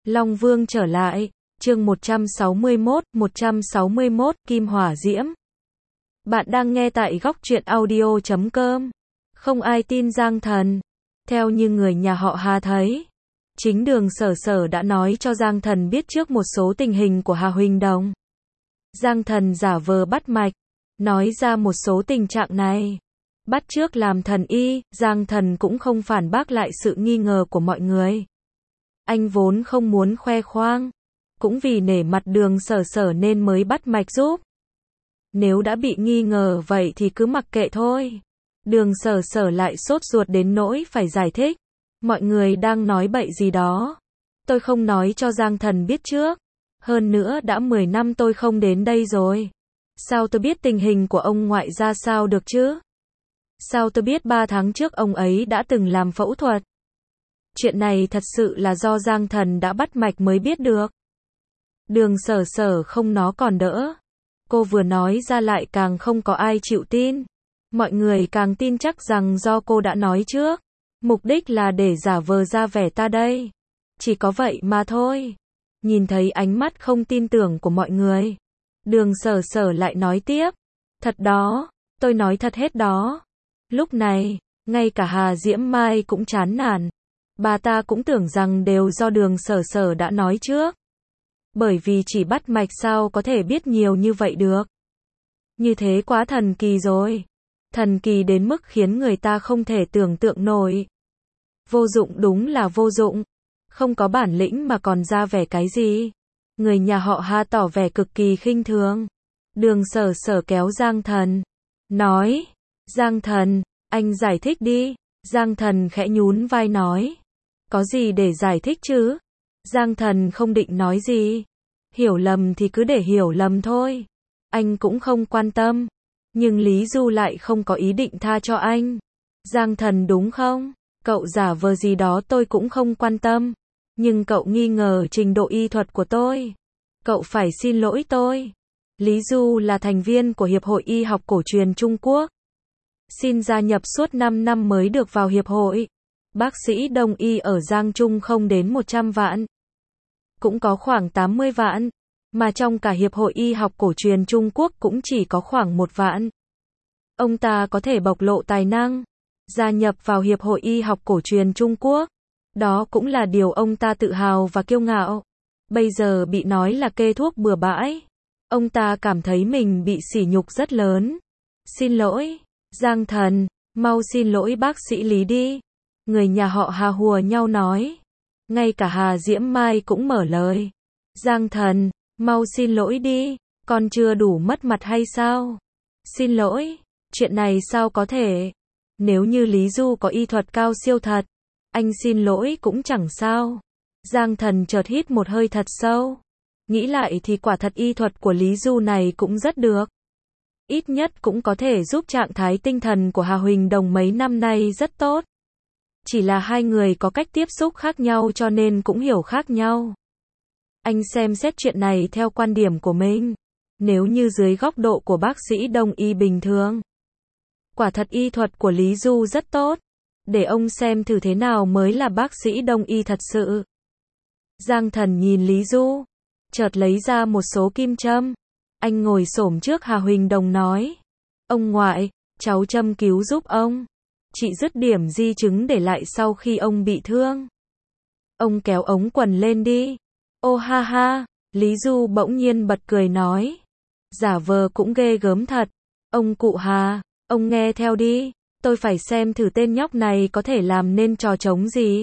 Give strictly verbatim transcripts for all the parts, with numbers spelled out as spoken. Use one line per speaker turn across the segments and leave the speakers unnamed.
Long Vương trở lại, chương một trăm sáu mươi mốt, một trăm sáu mươi mốt, Kim Hỏa Diễm. Bạn đang nghe tại góc truyện audio chấm com. Không ai tin Giang Thần. Theo như người nhà họ Hà thấy, chính Đường Sở Sở đã nói cho Giang Thần biết trước một số tình hình của Hà Huỳnh Đồng. Giang Thần giả vờ bắt mạch, nói ra một số tình trạng này. Bắt chước làm thần y, Giang Thần cũng không phản bác lại sự nghi ngờ của mọi người. Anh vốn không muốn khoe khoang, cũng vì nể mặt Đường Sở Sở nên mới bắt mạch giúp. Nếu đã bị nghi ngờ vậy thì cứ mặc kệ thôi. Đường Sở Sở lại sốt ruột đến nỗi phải giải thích. Mọi người đang nói bậy gì đó. Tôi không nói cho Giang Thần biết trước. Hơn nữa đã mười năm tôi không đến đây rồi. Sao tôi biết tình hình của ông ngoại ra sao được chứ? Sao tôi biết ba tháng trước ông ấy đã từng làm phẫu thuật? Chuyện này thật sự là do Giang Thần đã bắt mạch mới biết được. Đường Sở Sở không nó còn đỡ. Cô vừa nói ra lại càng không có ai chịu tin. Mọi người càng tin chắc rằng do cô đã nói trước. Mục đích là để giả vờ ra vẻ ta đây. Chỉ có vậy mà thôi. Nhìn thấy ánh mắt không tin tưởng của mọi người, Đường Sở Sở lại nói tiếp. Thật đó, tôi nói thật hết đó. Lúc này, ngay cả Hà Diễm Mai cũng chán nản. Bà ta cũng tưởng rằng đều do Đường Sở Sở đã nói trước. Bởi vì chỉ bắt mạch sao có thể biết nhiều như vậy được. Như thế quá thần kỳ rồi. Thần kỳ đến mức khiến người ta không thể tưởng tượng nổi. Vô dụng đúng là vô dụng. Không có bản lĩnh mà còn ra vẻ cái gì. Người nhà họ Hà tỏ vẻ cực kỳ khinh thường. Đường Sở Sở kéo Giang Thần. Nói. Giang Thần, anh giải thích đi. Giang Thần khẽ nhún vai nói. Có gì để giải thích chứ? Giang Thần không định nói gì. Hiểu lầm thì cứ để hiểu lầm thôi. Anh cũng không quan tâm. Nhưng Lý Du lại không có ý định tha cho anh. Giang Thần đúng không? Cậu giả vờ gì đó tôi cũng không quan tâm. Nhưng cậu nghi ngờ trình độ y thuật của tôi. Cậu phải xin lỗi tôi. Lý Du là thành viên của Hiệp hội Y học cổ truyền Trung Quốc. Xin gia nhập suốt năm năm mới được vào hiệp hội. Bác sĩ đông y ở Giang Trung không đến một trăm vạn. Cũng có khoảng tám mươi vạn. Mà trong cả Hiệp hội Y học cổ truyền Trung Quốc cũng chỉ có khoảng một vạn. Ông ta có thể bộc lộ tài năng, gia nhập vào Hiệp hội Y học cổ truyền Trung Quốc. Đó cũng là điều ông ta tự hào và kiêu ngạo. Bây giờ bị nói là kê thuốc bừa bãi. Ông ta cảm thấy mình bị sỉ nhục rất lớn. Xin lỗi, Giang Thần, mau xin lỗi bác sĩ Lý đi. Người nhà họ Hà hùa nhau nói. Ngay cả Hà Diễm Mai cũng mở lời. Giang Thần, mau xin lỗi đi, con chưa đủ mất mặt hay sao? Xin lỗi, chuyện này sao có thể? Nếu như Lý Du có y thuật cao siêu thật, anh xin lỗi cũng chẳng sao. Giang Thần chợt hít một hơi thật sâu. Nghĩ lại thì quả thật y thuật của Lý Du này cũng rất được. Ít nhất cũng có thể giúp trạng thái tinh thần của Hà Huỳnh Đồng mấy năm nay rất tốt. Chỉ là hai người có cách tiếp xúc khác nhau cho nên cũng hiểu khác nhau. Anh xem xét chuyện này theo quan điểm của mình. Nếu như dưới góc độ của bác sĩ đông y bình thường, quả thật y thuật của Lý Du rất tốt. Để ông xem thử thế nào mới là bác sĩ đông y thật sự. Giang Thần nhìn Lý Du, chợt lấy ra một số kim châm. Anh ngồi xổm trước Hà Huỳnh Đồng nói. Ông ngoại, cháu châm cứu giúp ông. Chị dứt điểm di chứng để lại sau khi ông bị thương. Ông kéo ống quần lên đi. Ô ha ha, Lý Du bỗng nhiên bật cười nói. Giả vờ cũng ghê gớm thật. Ông cụ Hà, ông nghe theo đi. Tôi phải xem thử tên nhóc này có thể làm nên trò trống gì.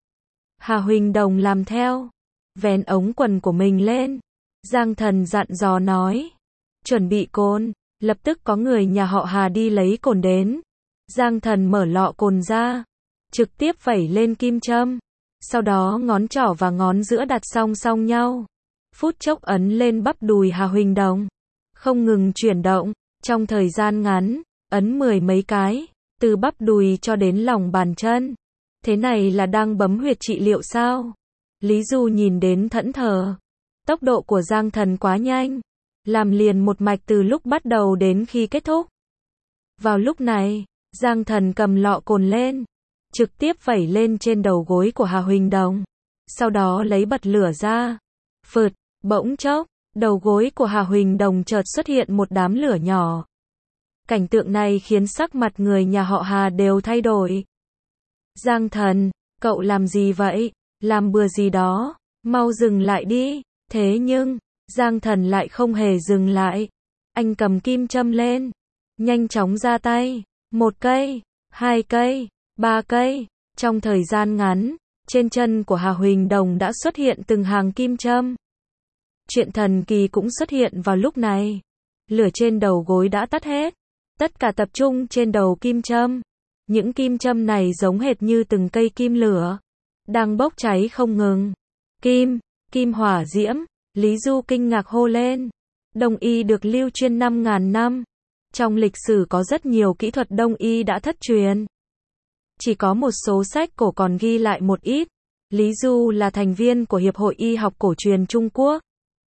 Hà Huỳnh Đồng làm theo. Vén ống quần của mình lên. Giang Thần dặn dò nói. Chuẩn bị cồn. Lập tức có người nhà họ Hà đi lấy cồn đến. Giang Thần mở lọ cồn ra. Trực tiếp vẩy lên kim châm. Sau đó ngón trỏ và ngón giữa đặt song song nhau. Phút chốc ấn lên bắp đùi Hà Huỳnh Đồng. Không ngừng chuyển động. Trong thời gian ngắn, ấn mười mấy cái. Từ bắp đùi cho đến lòng bàn chân. Thế này là đang bấm huyệt trị liệu sao? Lý Du nhìn đến thẫn thờ. Tốc độ của Giang Thần quá nhanh. Làm liền một mạch từ lúc bắt đầu đến khi kết thúc. Vào lúc này, Giang Thần cầm lọ cồn lên. Trực tiếp vẩy lên trên đầu gối của Hà Huỳnh Đồng. sau đó lấy bật lửa ra. Phượt, bỗng chốc, đầu gối của Hà Huỳnh Đồng chợt xuất hiện một đám lửa nhỏ. Cảnh tượng này khiến sắc mặt người nhà họ Hà đều thay đổi. Giang Thần, cậu làm gì vậy? Làm bừa gì đó? Mau dừng lại đi. Thế nhưng, Giang Thần lại không hề dừng lại. Anh cầm kim châm lên, nhanh chóng ra tay. Một cây, hai cây, ba cây. Trong thời gian ngắn, trên chân của Hà Huỳnh Đồng đã xuất hiện từng hàng kim châm. Chuyện thần kỳ cũng xuất hiện vào lúc này. Lửa trên đầu gối đã tắt hết. Tất cả tập trung trên đầu kim châm. Những kim châm này giống hệt như từng cây kim lửa, đang bốc cháy không ngừng. Kim, kim hỏa diễm, Lý Du kinh ngạc hô lên. Đông y được lưu truyền năm ngàn năm. Trong lịch sử có rất nhiều kỹ thuật đông y đã thất truyền. Chỉ có một số sách cổ còn ghi lại một ít. Lý Du là thành viên của Hiệp hội Y học cổ truyền Trung Quốc.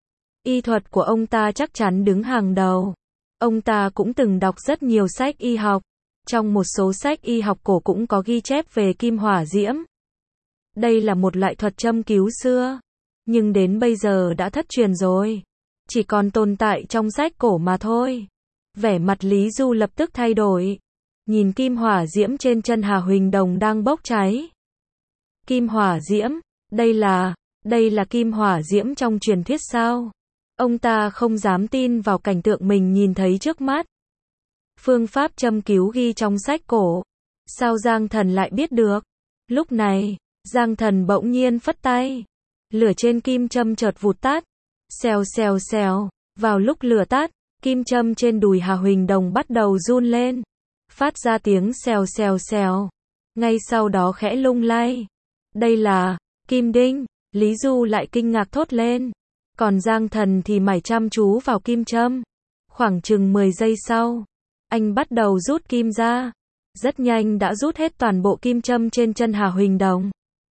Y thuật của ông ta chắc chắn đứng hàng đầu. Ông ta cũng từng đọc rất nhiều sách y học. Trong một số sách y học cổ cũng có ghi chép về kim hỏa diễm. Đây là một loại thuật châm cứu xưa, nhưng đến bây giờ đã thất truyền rồi. Chỉ còn tồn tại trong sách cổ mà thôi. Vẻ mặt Lý Du lập tức thay đổi. Nhìn kim hỏa diễm trên chân Hà Huỳnh Đồng đang bốc cháy. Kim hỏa diễm, đây là, đây là kim hỏa diễm trong truyền thuyết sao? Ông ta không dám tin vào cảnh tượng mình nhìn thấy trước mắt. Phương pháp châm cứu ghi trong sách cổ. Sao Giang Thần lại biết được? Lúc này, Giang Thần bỗng nhiên phất tay. Lửa trên kim châm chợt vụt tắt. Xèo xèo xèo. Vào lúc lửa tắt, kim châm trên đùi Hà Huỳnh Đồng bắt đầu run lên. Phát ra tiếng xèo xèo xèo. Ngay sau đó khẽ lung lay. Đây là kim đinh. Lý Du lại kinh ngạc thốt lên. Còn Giang Thần thì mải chăm chú vào kim châm. Khoảng chừng mười giây sau, anh bắt đầu rút kim ra. Rất nhanh đã rút hết toàn bộ kim châm trên chân Hà Huỳnh Đồng.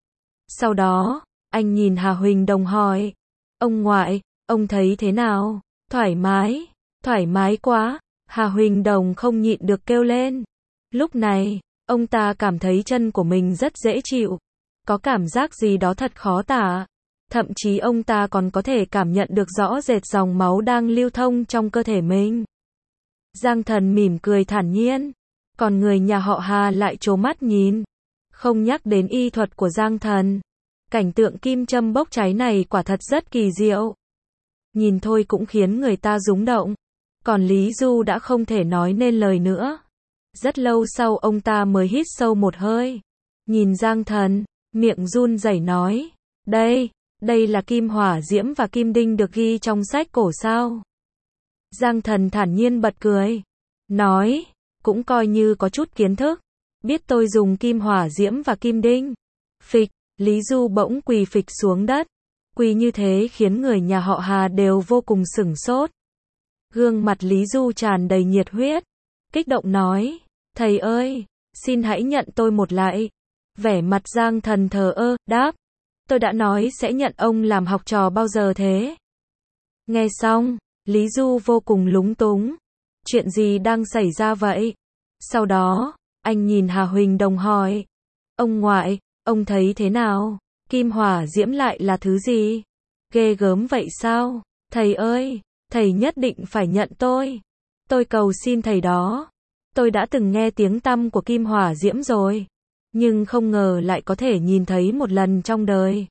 Sau đó, anh nhìn Hà Huỳnh Đồng hỏi. Ông ngoại, ông thấy thế nào? Thoải mái, thoải mái quá. Hà Huỳnh Đồng không nhịn được kêu lên. Lúc này, ông ta cảm thấy chân của mình rất dễ chịu. Có cảm giác gì đó thật khó tả. Thậm chí ông ta còn có thể cảm nhận được rõ rệt dòng máu đang lưu thông trong cơ thể mình. Giang Thần mỉm cười thản nhiên. Còn người nhà họ Hà lại trố mắt nhìn. Không nhắc đến y thuật của Giang Thần. Cảnh tượng kim châm bốc cháy này quả thật rất kỳ diệu. Nhìn thôi cũng khiến người ta rúng động. Còn Lý Du đã không thể nói nên lời nữa. Rất lâu sau ông ta mới hít sâu một hơi. Nhìn Giang Thần, miệng run rẩy nói. Đây, đây là kim hỏa diễm và kim đinh được ghi trong sách cổ sao? Giang Thần thản nhiên bật cười. Nói, cũng coi như có chút kiến thức. Biết tôi dùng kim hỏa diễm và kim đinh. Phịch, Lý Du bỗng quỳ phịch xuống đất. Quỳ như thế khiến người nhà họ Hà đều vô cùng sửng sốt. Gương mặt Lý Du tràn đầy nhiệt huyết. Kích động nói, thầy ơi, xin hãy nhận tôi một lại. Vẻ mặt Giang Thần thờ ơ, đáp. Tôi đã nói sẽ nhận ông làm học trò bao giờ thế? Nghe xong, Lý Du vô cùng lúng túng. Chuyện gì đang xảy ra vậy? Sau đó, anh nhìn Hà Huỳnh Đồng hỏi. Ông ngoại, ông thấy thế nào? Kim hỏa diễm lại là thứ gì? Ghê gớm vậy sao? Thầy ơi, thầy nhất định phải nhận tôi. Tôi cầu xin thầy đó. Tôi đã từng nghe tiếng tăm của kim hỏa diễm rồi. Nhưng không ngờ lại có thể nhìn thấy một lần trong đời.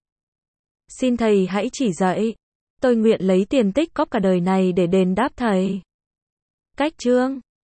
Xin thầy hãy chỉ dạy. Tôi nguyện lấy tiền tích cóp cả đời này để đền đáp thầy. Cách chương